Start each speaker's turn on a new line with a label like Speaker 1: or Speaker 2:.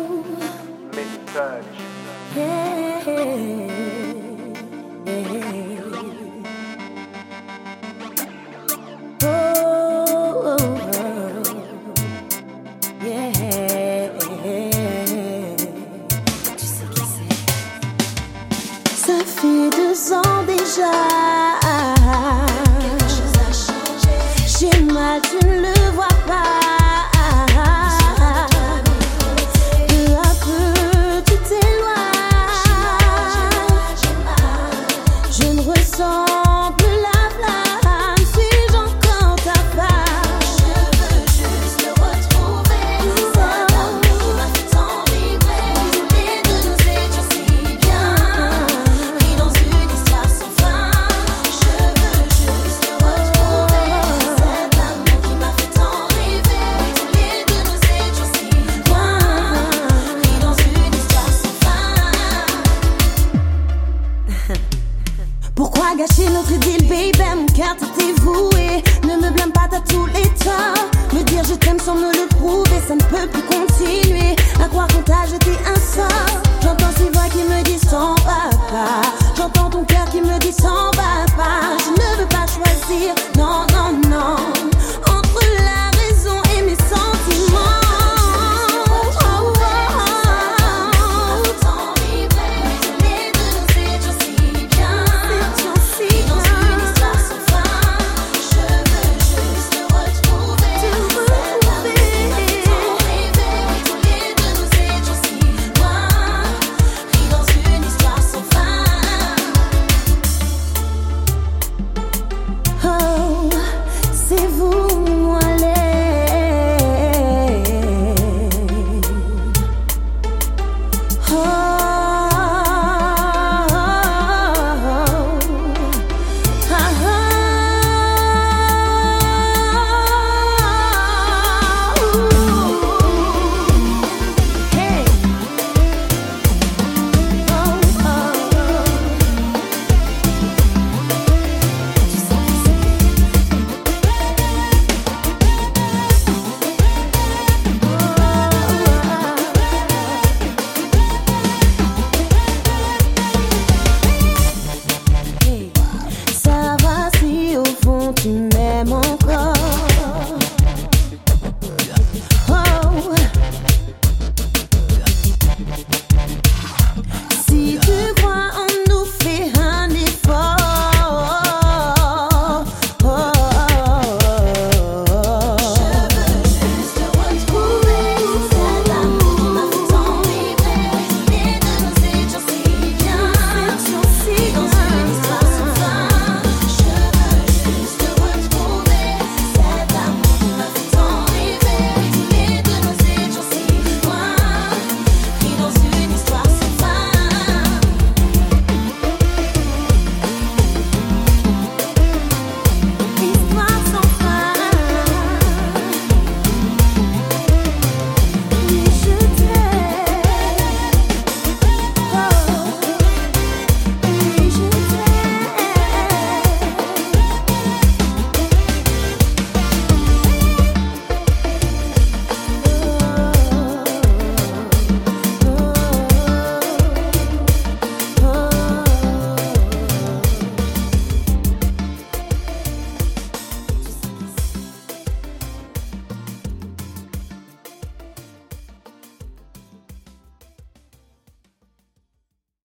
Speaker 1: Ça fait 2 ans déjà.
Speaker 2: Quelque chose a changé.
Speaker 1: J'ai mal, tu ne le vois pas. Peu à peu, tu t'éloignes. Je ne ressens plus la flamme. Suis-je encore ta femme?
Speaker 2: Je veux juste le retrouver. C'est l'amour qui m'a fait tant vibrer. Tous les deux nous étions si bien, pris dans une histoire sans fin. Je veux juste le retrouver. C'est l'amour qui m'a fait tant rêver. Tous les deux nous étions si loin, pris dans une histoire sans fin.
Speaker 1: Pourquoi gâcher notre idylle, baby? Mon cœur t'était voué. Ne me blâme pas, t'as tous les torts. Me dire je t'aime sans me le prouver, ça ne peut plus continuer. À croire qu'on t'a jeté un sort.